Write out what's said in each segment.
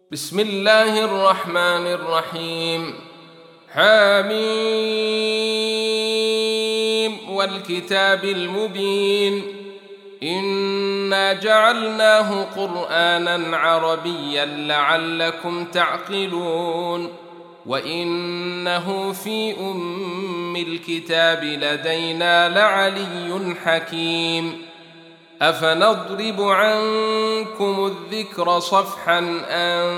بسم الله الرحمن الرحيم. حميم والكتاب المبين إنا جعلناه قرآنا عربيا لعلكم تعقلون وإنه في أم الكتاب لدينا لعلي حكيم. أفنضرب عنكم الذكر صفحا أن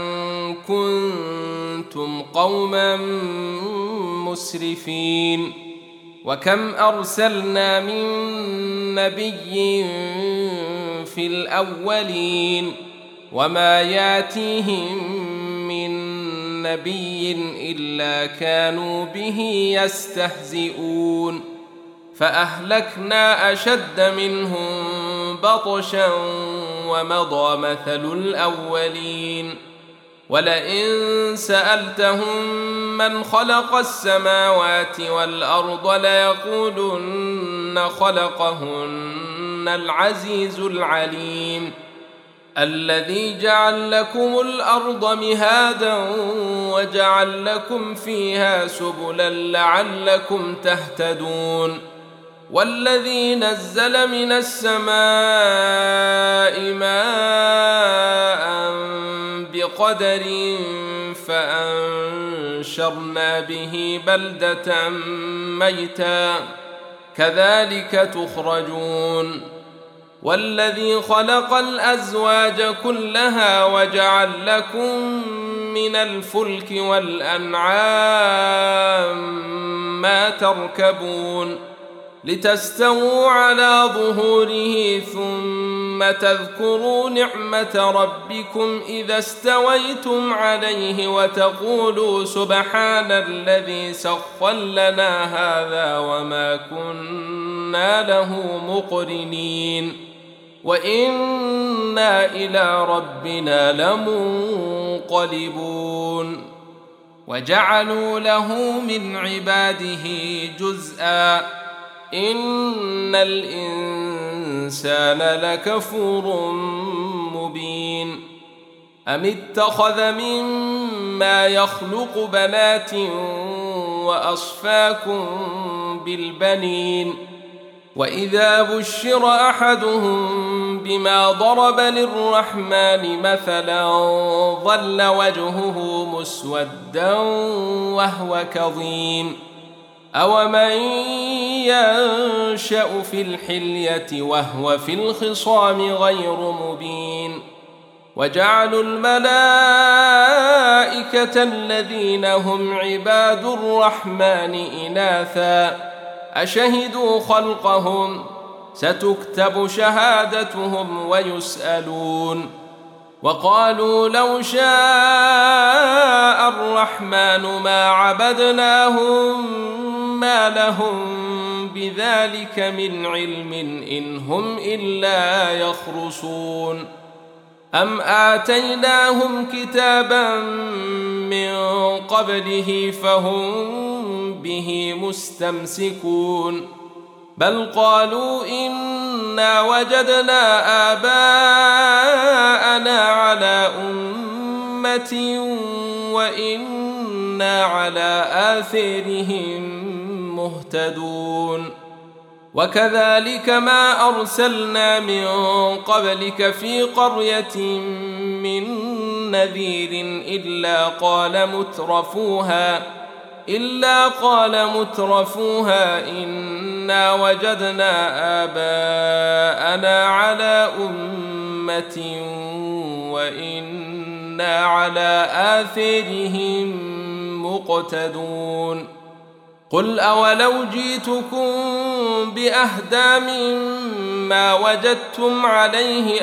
كنتم قوما مسرفين. وكم أرسلنا من نبي في الأولين وما ياتيهم من نبي إلا كانوا به يستهزئون فأهلكنا أشد منهم بطشا ومضى مثل الأولين. ولئن سألتهم من خلق السماوات والأرض ليقولن خلقهن العزيز العليم الذي جعل لكم الأرض مهادا وجعل لكم فيها سبلا لعلكم تهتدون والذي نزل من السماء ماء بقدر فأنشرنا به بلدة ميتا كذلك تخرجون والذي خلق الأزواج كلها وجعل لكم من الفلك والأنعام ما تركبون لتستووا على ظهوره ثم تذكروا نعمة ربكم إذا استويتم عليه وتقولوا سبحان الذي سخر لنا هذا وما كنا له مقرنين وإنا إلى ربنا لمنقلبون. وجعلوا له من عباده جزءا إن الإنسان لكفور مبين. أم اتخذ مما يخلق بنات وأصفاكم بالبنين وإذا بشر أحدهم بما ضرب للرحمن مثلا ظل وجهه مسودا وهو كظيم أومن ينشأ في الحلية وهو في الخصام غير مبين. وجعلوا الملائكة الذين هم عباد الرحمن إناثا أشهدوا خلقهم ستكتب شهادتهم ويسألون. وقالوا لو شاء الرحمن ما عبدناهم ما لهم بذلك من علم إن هم إلا يخرصون. أم آتيناهم كتابا من قبله فهم به مستمسكون بل قالوا إنا وجدنا آباءنا على أمة وإنا على آثارهم مهتدون. وكذلك ما أرسلنا من قبلك في قرية من نذير إلا قال مترفوها إنا وجدنا آباءنا على أمة وإنا على آثارهم مقتدون. قل أولو جئتكم بأهدى مما وجدتم عليه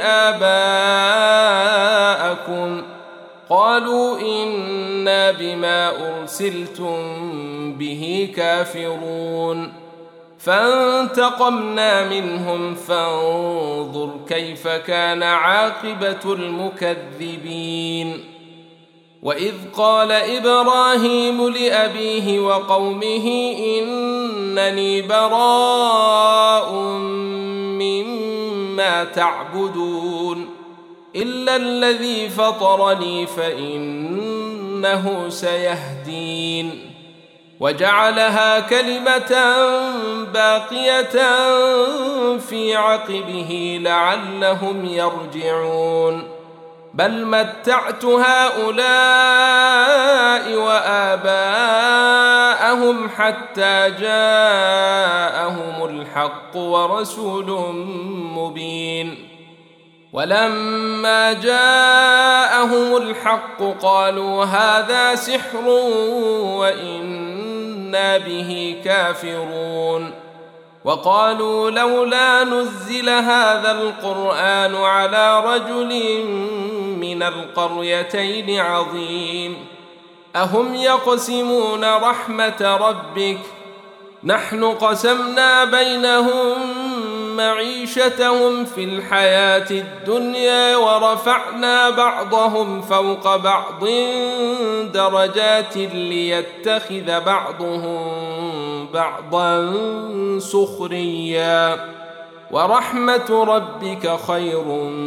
آباءكم قالوا إنا بما أرسلتم به كافرون فانتقمنا منهم فانظر كيف كان عاقبة المكذبين. وإذ قال إبراهيم لأبيه وقومه إنني براء مما تعبدون إلا الذي فطرني فإنه سيهدين وجعلها كلمة باقية في عقبه لعلهم يرجعون بل متعت هؤلاء وآباءهم حتى جاءهم الحق ورسول مبين ولما جاءهم الحق قالوا هذا سحر وإنا به كافرون وقالوا لولا نزل هذا القرآن على رجل من القريتين عظيم أهم يقسمون رحمة ربك نحن قسمنا بينهم معيشتهم في الحياة الدنيا ورفعنا بعضهم فوق بعض درجات ليتخذ بعضهم بعضا سخريا ورحمة ربك خير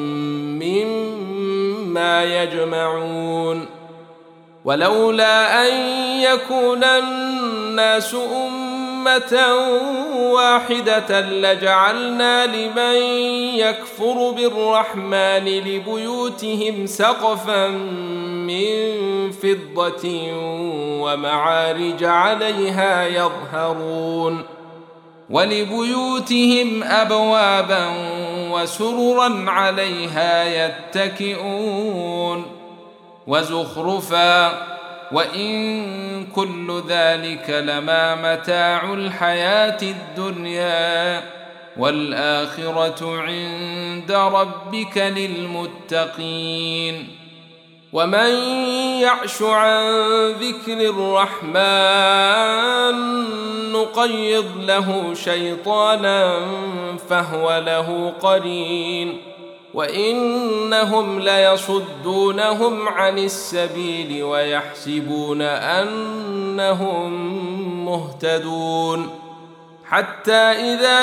مما يجمعون ولولا أن يكون الناس أمة واحدة لجعلنا لمن يكفر بالرحمن لبيوتهم سقفا من فضة ومعارج عليها يظهرون ولبيوتهم أبوابا وسررا عليها يتكئون وزخرفا وإن كل ذلك لما متاع الحياة الدنيا والآخرة عند ربك للمتقين ومن يعش عن ذكر الرحمن نقيض له شيطانا فهو له قرين وإنهم ليصدونهم عن السبيل ويحسبون أنهم مهتدون حتى إذا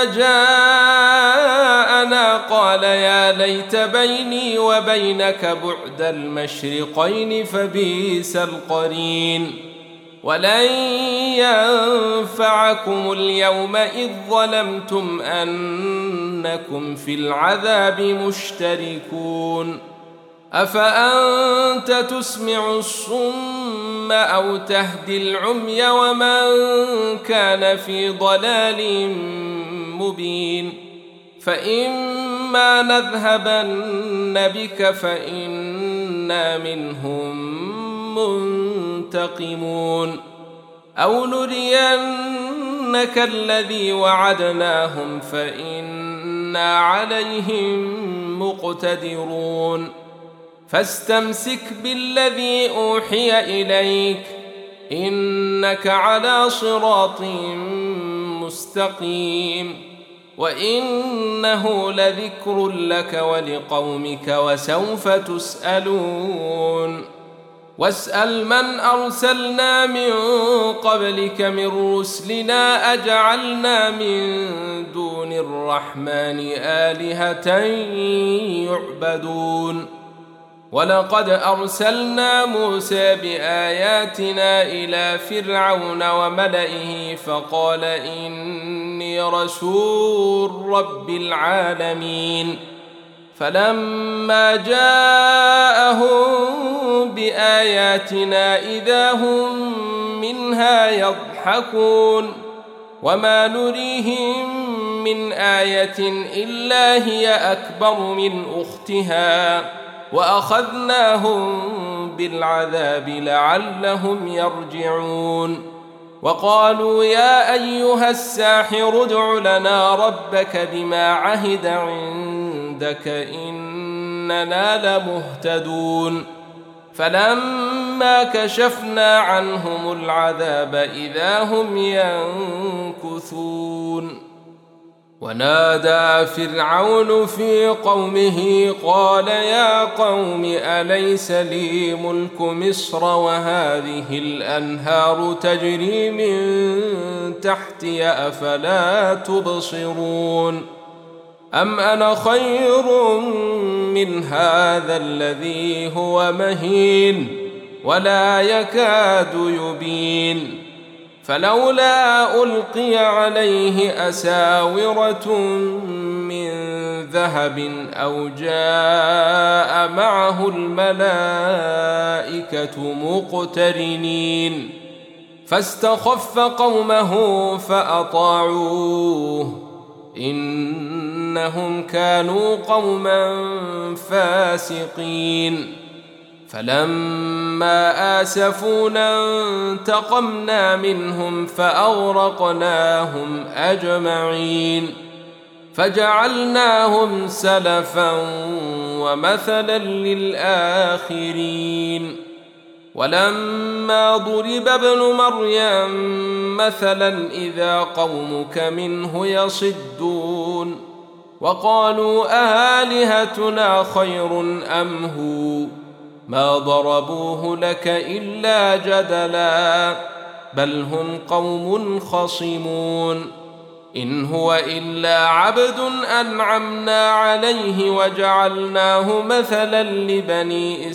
جاءنا قال يا ليت بيني وبينك بعد المشرقين فبئس القرين ولن ينفعكم اليوم إذ ظلمتم أنكم في العذاب مشتركون أفأنت تسمع الصم أو تهدي العمي ومن كان في ضلال مبين فإما نذهبن بك فإنا منهم منتقمون أو نرينك الذي وعدناهم فإنا عليهم مقتدرون فاستمسك بالذي أوحي إليك إنك على صراط مستقيم وإنه لذكر لك ولقومك وسوف تسألون واسأل من أرسلنا من قبلك من رسلنا أجعلنا من دون الرحمن آلهة يعبدون ولقد أرسلنا موسى بآياتنا إلى فرعون وملئه فقال إني رسول رب العالمين فلما جاءهم بآياتنا إذا هم منها يضحكون وما نريهم من آية إلا هي أكبر من أختها وأخذناهم بالعذاب لعلهم يرجعون وقالوا يا أيها الساحر ادع لنا ربك بما عهد عندك إننا لمهتدون فلما كشفنا عنهم العذاب إذا هم ينكثون ونادى فرعون في قومه قال يا قوم أليس لي ملك مصر وهذه الأنهار تجري من تحتي أفلا تبصرون أم أنا خير من هذا الذي هو مهين ولا يكاد يبين فلولا ألقي عليه أساورة من ذهب أو جاء معه الملائكة مقترنين فاستخف قومه فأطاعوه إنهم كانوا قوما فاسقين فلما آسفونا انتقمنا منهم فأغرقناهم أجمعين فجعلناهم سلفا ومثلا للآخرين ولما ضرب ابن مريم مثلا إذا قومك منه يصدون وقالوا أآلهتنا خير أم هو ما ضربوه لك إلا جدلا بل هم قوم خصمون إن هو إلا عبد أنعمنا عليه وجعلناه مثلا لبني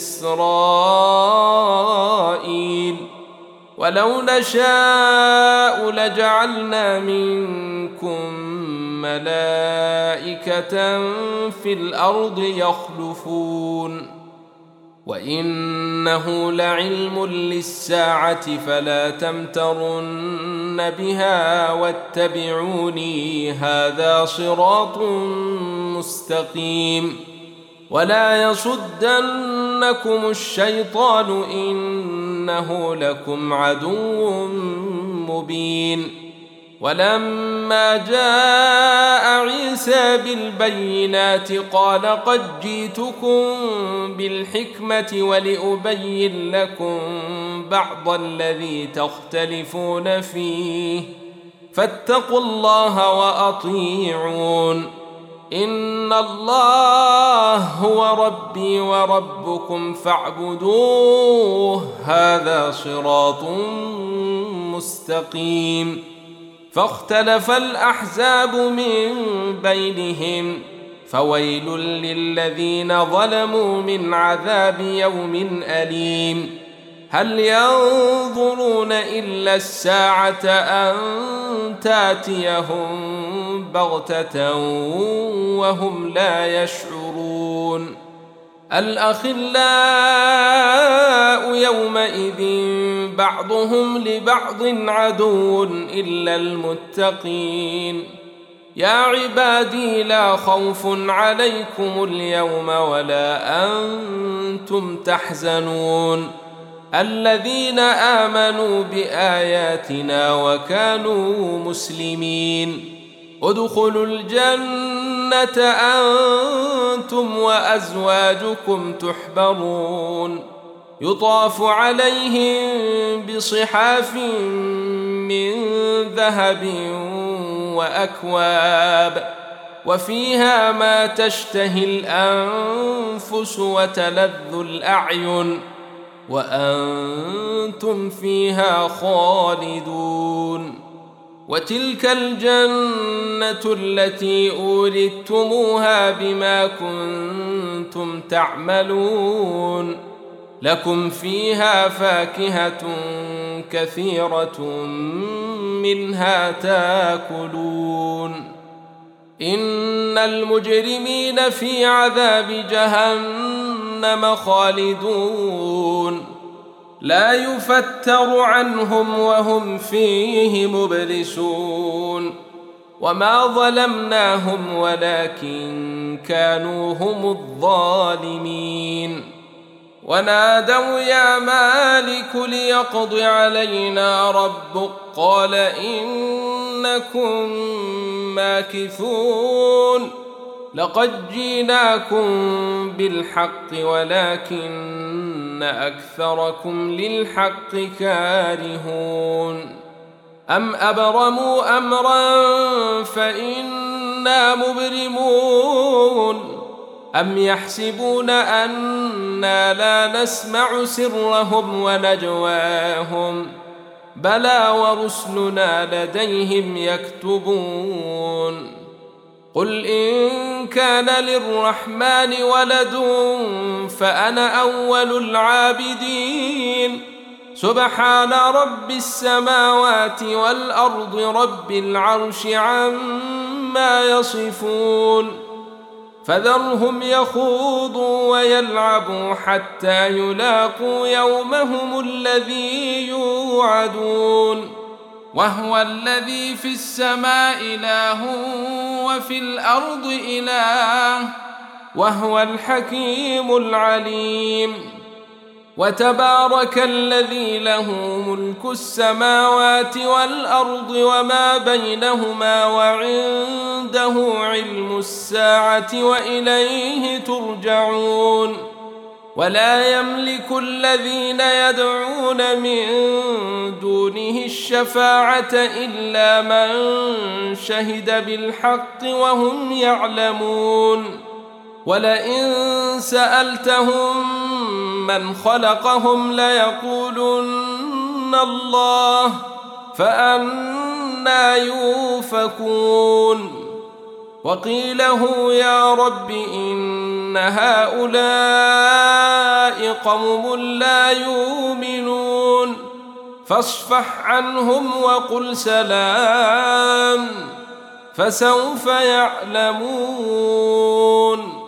إسرائيل ولو نشاء لجعلنا منكم ملائكة في الأرض يخلفون وإنه لعلم للساعة فلا تمترن بها واتبعوني هذا صراط مستقيم ولا يصدنكم الشيطان إنه لكم عدو مبين ولما جاء عيسى بالبينات قال قد جئتكم بالحكمة ولأبين لكم بعض الذي تختلفون فيه فاتقوا الله وأطيعون إن الله هو ربي وربكم فاعبدوه هذا صراط مستقيم فاختلف الأحزاب من بينهم فويل للذين ظلموا من عذاب يوم أليم هل ينظرون إلا الساعة أن تأتيهم بغتة وهم لا يشعرون الأخلاء يومئذ بعضهم لبعض عدو إلا المتقين يا عبادي لا خوف عليكم اليوم ولا أنتم تحزنون الذين آمنوا بآياتنا وكانوا مسلمين ادخلوا الجنة أنتم وأزواجكم تحبرون يطاف عليهم بصحاف من ذهب وأكواب وفيها ما تشتهي الأنفس وتلذ الأعين وأنتم فيها خالدون وتلك الجنة التي أورثتموها بما كنتم تعملون لكم فيها فاكهة كثيرة منها تاكلون إن المجرمين في عذاب جهنم خالدون لا يفتر عنهم وهم فيه مبلسون وما ظلمناهم ولكن كانوا هم الظالمين ونادوا يا مالك ليقض علينا ربك قال إنكم ماكثون لقد جئناكم بالحق ولكن أكثركم للحق كارهون أم أبرموا أمرا فإنا مبرمون أم يحسبون أنا لا نسمع سرهم ونجواهم بلى ورسلنا لديهم يكتبون قل إن كان للرحمن ولد فأنا أول العابدين سبحان رب السماوات والأرض رب العرش عما يصفون فذرهم يخوضوا ويلعبوا حتى يلاقوا يومهم الذي يوعدون وهو الذي في السماء إله وفي الأرض إله وهو الحكيم العليم وتبارك الذي له ملك السماوات والأرض وما بينهما وعنده علم الساعة وإليه ترجعون ولا يملك الذين يدعون من دونه الشفاعة إلا من شهد بالحق وهم يعلمون ولئن سألتهم من خلقهم ليقولن الله فأنى يؤفكون وقيله يا رب إن هؤلاء قوم لا يؤمنون فاصفح عنهم وقل سلام فسوف يعلمون